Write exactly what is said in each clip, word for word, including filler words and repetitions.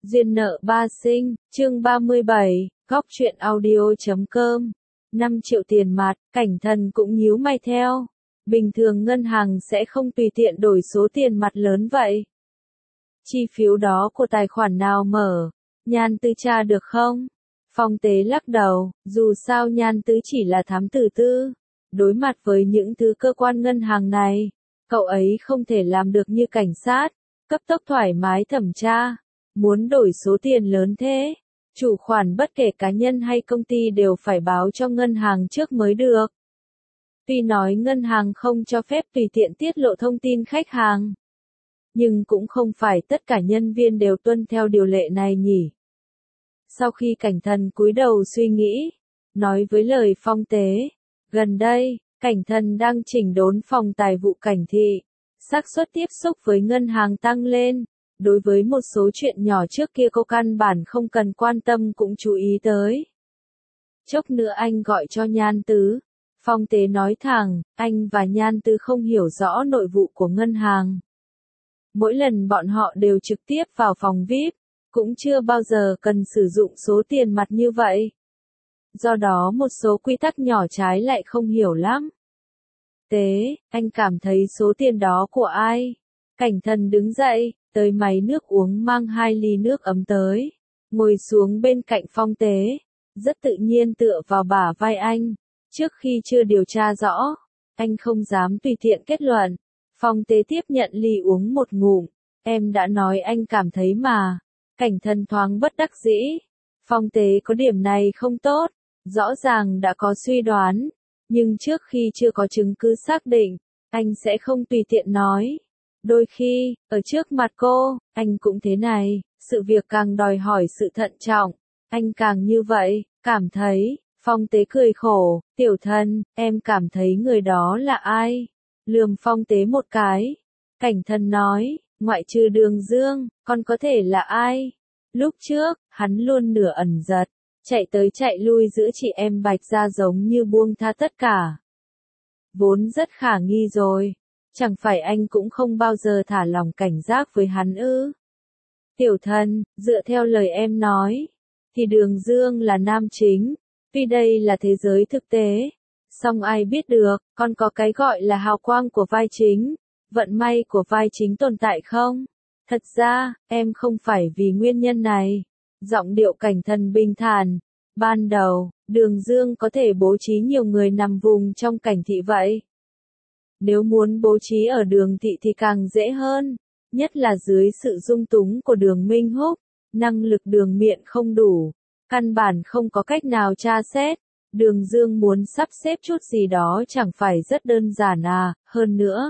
Duyên nợ ba sinh, chương ba mươi bảy, góc truyện audio chấm com. năm triệu tiền mặt, Cảnh Thần cũng nhíu mày theo. Bình thường ngân hàng sẽ không tùy tiện đổi số tiền mặt lớn vậy. Chi phiếu đó của tài khoản nào mở? Nhan Tư tra được không? Phong Tế lắc đầu, dù sao Nhan Tư chỉ là thám tử tư. Đối mặt với những thứ cơ quan ngân hàng này, cậu ấy không thể làm được như cảnh sát, cấp tốc thoải mái thẩm tra. Muốn đổi số tiền lớn thế, chủ khoản bất kể cá nhân hay công ty đều phải báo cho ngân hàng trước mới được. Tuy nói ngân hàng không cho phép tùy tiện tiết lộ thông tin khách hàng, nhưng cũng không phải tất cả nhân viên đều tuân theo điều lệ này nhỉ. Sau khi Cảnh Thần cúi đầu suy nghĩ, nói với lời Phong Tế, gần đây, Cảnh Thần đang chỉnh đốn phòng tài vụ Cảnh thị, xác suất tiếp xúc với ngân hàng tăng lên. Đối với một số chuyện nhỏ trước kia cô căn bản không cần quan tâm cũng chú ý tới. Chốc nữa anh gọi cho Nhan Tứ. Phong Tế nói thẳng, anh và Nhan Tứ không hiểu rõ nội vụ của ngân hàng. Mỗi lần bọn họ đều trực tiếp vào phòng vi ai pi, cũng chưa bao giờ cần sử dụng số tiền mặt như vậy. Do đó một số quy tắc nhỏ trái lại không hiểu lắm. Tế, anh cảm thấy số tiền đó của ai? Cảnh Thần đứng dậy, tới máy nước uống mang hai ly nước ấm tới, ngồi xuống bên cạnh Phong Tế, rất tự nhiên tựa vào bả vai anh. Trước khi chưa điều tra rõ, anh không dám tùy tiện kết luận. Phong Tế tiếp nhận ly uống một ngụm, em đã nói anh cảm thấy mà. Cảnh Thần thoáng bất đắc dĩ. Phong Tế có điểm này không tốt, rõ ràng đã có suy đoán, nhưng trước khi chưa có chứng cứ xác định, anh sẽ không tùy tiện nói. Đôi khi, ở trước mặt cô, anh cũng thế này, sự việc càng đòi hỏi sự thận trọng, anh càng như vậy, cảm thấy. Phong Tế cười khổ, tiểu Thần, em cảm thấy người đó là ai? Lườm Phong Tế một cái. Cảnh Thần nói, ngoại trừ Đường Dương, còn có thể là ai? Lúc trước, hắn luôn nửa ẩn giật, chạy tới chạy lui giữa chị em Bạch Gia giống như buông tha tất cả. Vốn rất khả nghi rồi. Chẳng phải anh cũng không bao giờ thả lòng cảnh giác với hắn ư? Tiểu Thần, dựa theo lời em nói, thì Đường Dương là nam chính, tuy đây là thế giới thực tế, song ai biết được, còn có cái gọi là hào quang của vai chính, vận may của vai chính tồn tại không? Thật ra, em không phải vì nguyên nhân này. Giọng điệu Cảnh Thần bình thản. Ban đầu, Đường Dương có thể bố trí nhiều người nằm vùng trong Cảnh thị vậy. Nếu muốn bố trí ở Đường thị thì càng dễ hơn, nhất là dưới sự dung túng của Đường Minh Húc, năng lực Đường Miện không đủ, căn bản không có cách nào tra xét. Đường Dương muốn sắp xếp chút gì đó chẳng phải rất đơn giản à, hơn nữa.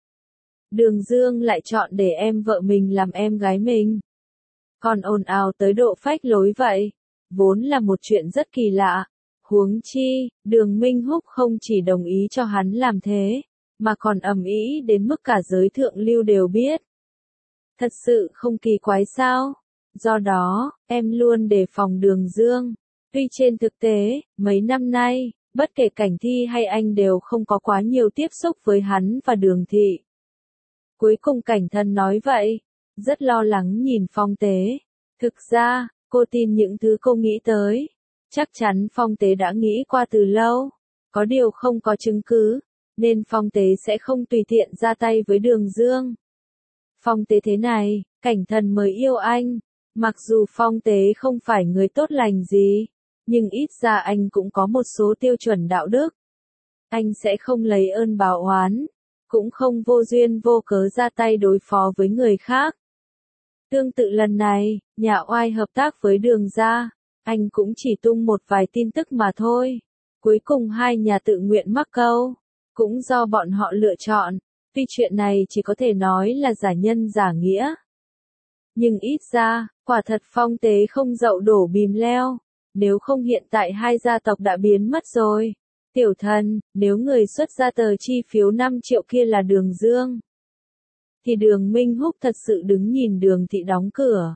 Đường Dương lại chọn để em vợ mình làm em gái mình. Còn ồn ào tới độ phách lối vậy, vốn là một chuyện rất kỳ lạ. Huống chi, Đường Minh Húc không chỉ đồng ý cho hắn làm thế, mà còn ầm ĩ đến mức cả giới thượng lưu đều biết. Thật sự không kỳ quái sao? Do đó, em luôn đề phòng Đường Dương. Tuy trên thực tế, mấy năm nay, bất kể Cảnh Thi hay anh đều không có quá nhiều tiếp xúc với hắn và Đường thị. Cuối cùng Cảnh Thần nói vậy, rất lo lắng nhìn Phong Tế. Thực ra, cô tin những thứ cô nghĩ tới. Chắc chắn Phong Tế đã nghĩ qua từ lâu. Có điều không có chứng cứ, nên Phong Tế sẽ không tùy tiện ra tay với Đường Dương. Phong Tế thế này, Cảnh Thần mới yêu anh. Mặc dù Phong Tế không phải người tốt lành gì, nhưng ít ra anh cũng có một số tiêu chuẩn đạo đức. Anh sẽ không lấy ơn báo oán, cũng không vô duyên vô cớ ra tay đối phó với người khác. Tương tự lần này, nhà oai hợp tác với Đường gia, anh cũng chỉ tung một vài tin tức mà thôi. Cuối cùng hai nhà tự nguyện mắc câu, cũng do bọn họ lựa chọn, tuy chuyện này chỉ có thể nói là giả nhân giả nghĩa. Nhưng ít ra, quả thật Phong Tế không dậu đổ bìm leo, nếu không hiện tại hai gia tộc đã biến mất rồi. Tiểu Thần, nếu người xuất ra tờ chi phiếu năm triệu kia là Đường Dương, thì Đường Minh Húc thật sự đứng nhìn Đường thị đóng cửa,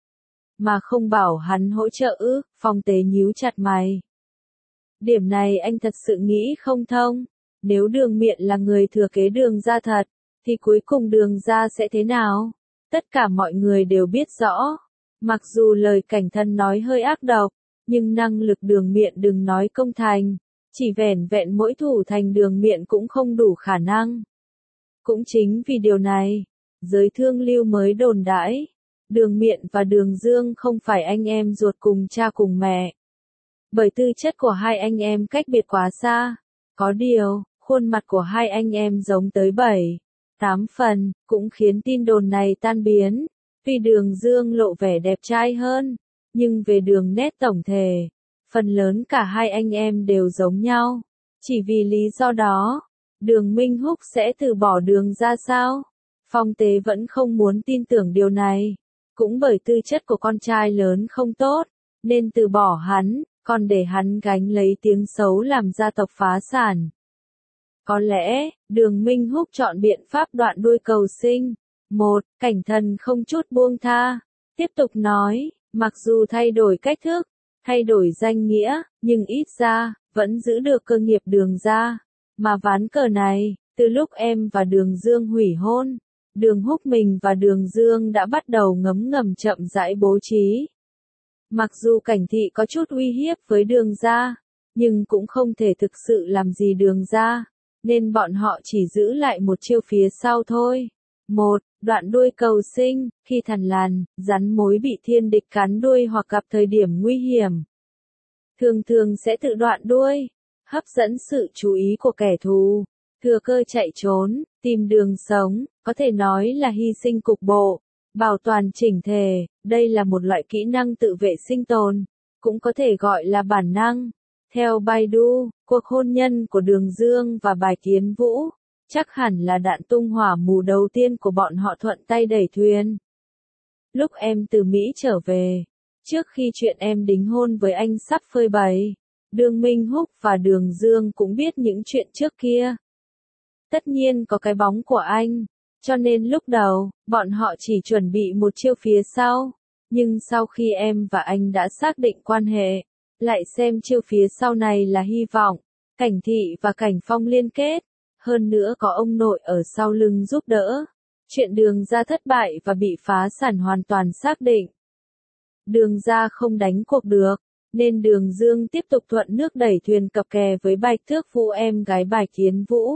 mà không bảo hắn hỗ trợ ư? Phong Tế nhíu chặt mày. Điểm này anh thật sự nghĩ không thông. Nếu Đường Miện là người thừa kế Đường gia thật, thì cuối cùng Đường gia sẽ thế nào? Tất cả mọi người đều biết rõ. Mặc dù lời cảnh thân nói hơi ác độc, nhưng năng lực đường miện đừng nói công thành, chỉ vẻn vẹn mỗi thủ thành đường miện cũng không đủ khả năng. Cũng chính vì điều này, giới thương lưu mới đồn đãi, đường miện và đường dương không phải anh em ruột cùng cha cùng mẹ. Bởi tư chất của hai anh em cách biệt quá xa, có điều, khuôn mặt của hai anh em giống tới bảy, tám phần, cũng khiến tin đồn này tan biến. Tuy đường dương lộ vẻ đẹp trai hơn, nhưng về đường nét tổng thể, phần lớn cả hai anh em đều giống nhau. Chỉ vì lý do đó, đường Minh Húc sẽ từ bỏ đường ra sao? Phong Tế vẫn không muốn tin tưởng điều này. Cũng bởi tư chất của con trai lớn không tốt, nên từ bỏ hắn, còn để hắn gánh lấy tiếng xấu làm gia tộc phá sản. Có lẽ, đường Minh Húc chọn biện pháp đoạn đuôi cầu sinh. Một, cảnh thần không chút buông tha. Tiếp tục nói, mặc dù thay đổi cách thức, thay đổi danh nghĩa, nhưng ít ra, vẫn giữ được cơ nghiệp đường ra. Mà ván cờ này, từ lúc em và đường Dương hủy hôn, đường Húc mình và đường Dương đã bắt đầu ngấm ngầm chậm rãi bố trí. Mặc dù cảnh thị có chút uy hiếp với đường ra, nhưng cũng không thể thực sự làm gì đường ra, nên bọn họ chỉ giữ lại một chiêu phía sau thôi. Một, đoạn đuôi cầu sinh, khi thằn lằn, rắn mối bị thiên địch cắn đuôi hoặc gặp thời điểm nguy hiểm. Thường thường sẽ tự đoạn đuôi, hấp dẫn sự chú ý của kẻ thù, thừa cơ chạy trốn, tìm đường sống, có thể nói là hy sinh cục bộ, bảo toàn chỉnh thể, đây là một loại kỹ năng tự vệ sinh tồn, cũng có thể gọi là bản năng. Theo Baidu, cuộc hôn nhân của Đường Dương và Bài Kiến Vũ, chắc hẳn là đạn tung hỏa mù đầu tiên của bọn họ thuận tay đẩy thuyền. Lúc em từ Mỹ trở về, trước khi chuyện em đính hôn với anh sắp phơi bày, Đường Minh Húc và Đường Dương cũng biết những chuyện trước kia. Tất nhiên có cái bóng của anh, cho nên lúc đầu, bọn họ chỉ chuẩn bị một chiêu phía sau, nhưng sau khi em và anh đã xác định quan hệ, lại xem chiêu phía sau này là hy vọng, Cảnh Thị và Cảnh Phong liên kết, hơn nữa có ông nội ở sau lưng giúp đỡ. Chuyện Đường Gia thất bại và bị phá sản hoàn toàn xác định. Đường Gia không đánh cuộc được, nên Đường Dương tiếp tục thuận nước đẩy thuyền cập kè với Bạch Thước Vũ em gái Bài Kiến Vũ.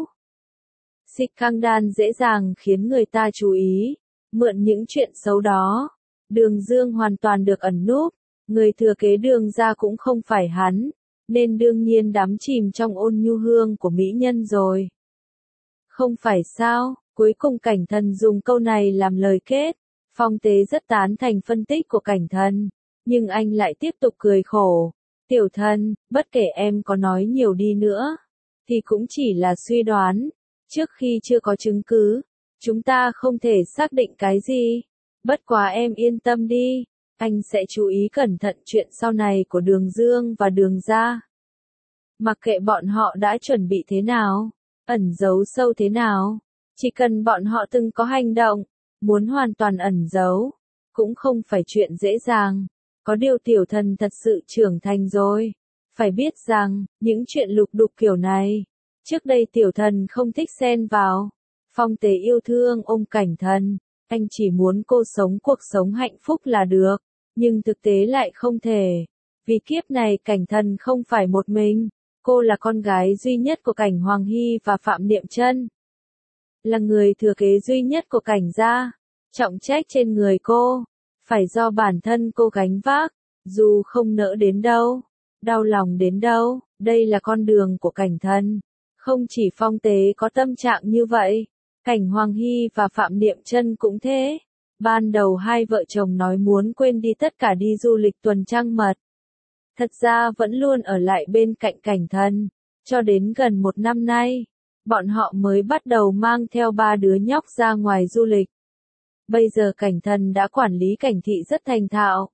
Sikangdan dễ dàng khiến người ta chú ý, mượn những chuyện xấu đó. Đường Dương hoàn toàn được ẩn núp, người thừa kế Đường Gia cũng không phải hắn, nên đương nhiên đắm chìm trong ôn nhu hương của mỹ nhân rồi. Không phải sao, cuối cùng Cảnh Thần dùng câu này làm lời kết. Phong Tế rất tán thành phân tích của Cảnh Thần, nhưng anh lại tiếp tục cười khổ. Tiểu Thần, bất kể em có nói nhiều đi nữa, thì cũng chỉ là suy đoán. Trước khi chưa có chứng cứ, chúng ta không thể xác định cái gì. Bất quá em yên tâm đi, anh sẽ chú ý cẩn thận chuyện sau này của Đường Dương và Đường Gia. Mặc kệ bọn họ đã chuẩn bị thế nào, ẩn giấu sâu thế nào, chỉ cần bọn họ từng có hành động, muốn hoàn toàn ẩn giấu, cũng không phải chuyện dễ dàng. Có điều Tiểu Thần thật sự trưởng thành rồi, phải biết rằng, những chuyện lục đục kiểu này, trước đây Tiểu Thần không thích xen vào. Phong Tế yêu thương ôm Cảnh Thần, anh chỉ muốn cô sống cuộc sống hạnh phúc là được, nhưng thực tế lại không thể. Vì kiếp này Cảnh Thần không phải một mình, cô là con gái duy nhất của Cảnh Hoàng Hy và Phạm Niệm Chân, là người thừa kế duy nhất của Cảnh gia. Trọng trách trên người cô, phải do bản thân cô gánh vác, dù không nỡ đến đâu, đau lòng đến đâu, đây là con đường của Cảnh Thần. Không chỉ Phong Tế có tâm trạng như vậy, Cảnh Hoàng Hy và Phạm Niệm Chân cũng thế. Ban đầu hai vợ chồng nói muốn quên đi tất cả đi du lịch tuần trăng mật. Thật ra vẫn luôn ở lại bên cạnh Cảnh Thần, cho đến gần một năm nay, bọn họ mới bắt đầu mang theo ba đứa nhóc ra ngoài du lịch. Bây giờ Cảnh Thần đã quản lý Cảnh Thị rất thành thạo,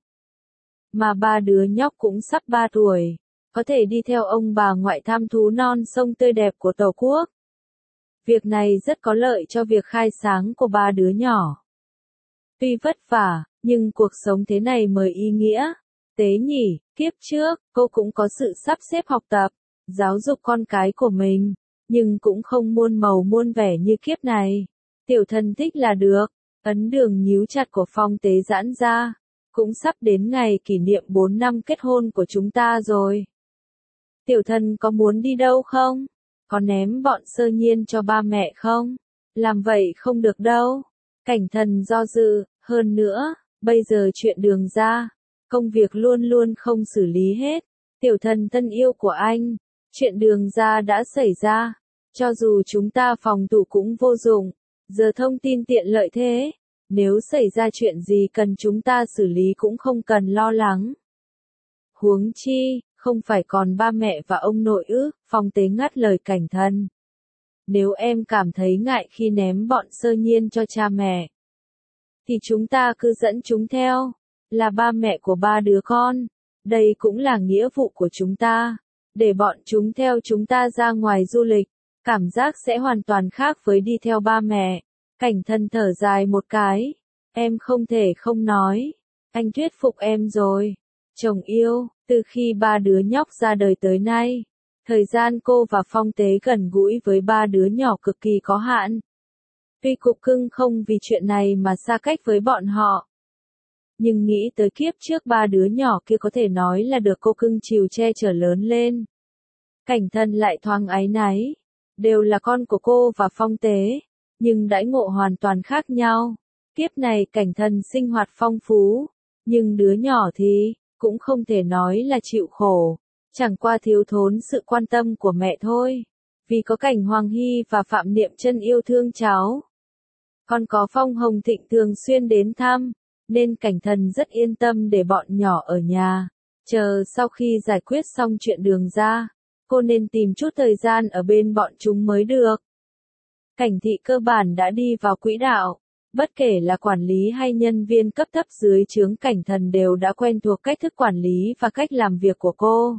mà ba đứa nhóc cũng sắp ba tuổi, có thể đi theo ông bà ngoại tham thú non sông tươi đẹp của Tổ quốc. Việc này rất có lợi cho việc khai sáng của ba đứa nhỏ. Tuy vất vả, nhưng cuộc sống thế này mới ý nghĩa. Tế nhỉ, kiếp trước, cô cũng có sự sắp xếp học tập, giáo dục con cái của mình, nhưng cũng không muôn màu muôn vẻ như kiếp này. Tiểu Thần thích là được. Ấn đường nhíu chặt của Phong Tế giãn ra. cũng sắp đến ngày kỷ niệm bốn năm kết hôn của chúng ta rồi. Tiểu thần có muốn đi đâu không? Có ném bọn Sơ Nhiên cho ba mẹ không? Làm vậy không được đâu. Cảnh thần do dự, hơn nữa, bây giờ chuyện Đường ra, công việc luôn luôn không xử lý hết. Tiểu thần thân yêu của anh, chuyện Đường ra đã xảy ra. Cho dù chúng ta phòng thủ cũng vô dụng, giờ thông tin tiện lợi thế. Nếu xảy ra chuyện gì cần chúng ta xử lý cũng không cần lo lắng. Huống chi, không phải còn ba mẹ và ông nội ư? Phong Tế ngắt lời Cảnh thần. Nếu em cảm thấy ngại khi ném bọn Sơ Nhiên cho cha mẹ, thì chúng ta cứ dẫn chúng theo, là ba mẹ của ba đứa con. Đây cũng là nghĩa vụ của chúng ta, để bọn chúng theo chúng ta ra ngoài du lịch. Cảm giác sẽ hoàn toàn khác với đi theo ba mẹ. Cảnh thần thở dài một cái. Em không thể không nói. Anh thuyết phục em rồi. Chồng yêu, từ khi ba đứa nhóc ra đời tới nay, thời gian cô và Phong Tế gần gũi với ba đứa nhỏ cực kỳ có hạn. Tuy cục cưng không vì chuyện này mà xa cách với bọn họ, nhưng nghĩ tới kiếp trước ba đứa nhỏ kia có thể nói là được cô cưng chiều che chở lớn lên. Cảnh thần lại thoáng áy náy. Đều là con của cô và Phong Tế, nhưng đãi ngộ hoàn toàn khác nhau. Kiếp này Cảnh thần sinh hoạt phong phú, nhưng đứa nhỏ thì, cũng không thể nói là chịu khổ, chẳng qua thiếu thốn sự quan tâm của mẹ thôi. Vì có Cảnh Hoàng Hy và Phạm Niệm Chân yêu thương cháu, còn có Phong Hồng Thịnh thường xuyên đến thăm, nên Cảnh thần rất yên tâm để bọn nhỏ ở nhà. Chờ sau khi giải quyết xong chuyện Đường ra, cô nên tìm chút thời gian ở bên bọn chúng mới được. Cảnh thị cơ bản đã đi vào quỹ đạo, bất kể là quản lý hay nhân viên cấp thấp dưới trướng Cảnh thần đều đã quen thuộc cách thức quản lý và cách làm việc của cô.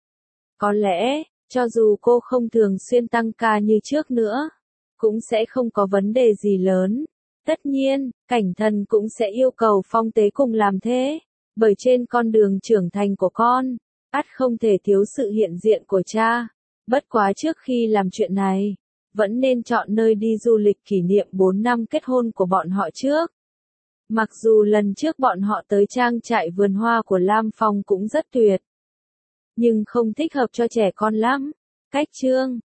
Có lẽ, cho dù cô không thường xuyên tăng ca như trước nữa, cũng sẽ không có vấn đề gì lớn. Tất nhiên, Cảnh thần cũng sẽ yêu cầu Phong Tế cùng làm thế, bởi trên con đường trưởng thành của con, ắt không thể thiếu sự hiện diện của cha. Bất quá trước khi làm chuyện này, vẫn nên chọn nơi đi du lịch kỷ niệm bốn năm kết hôn của bọn họ trước. Mặc dù lần trước bọn họ tới trang trại vườn hoa của Lam Phong cũng rất tuyệt, nhưng không thích hợp cho trẻ con lắm. Cách chương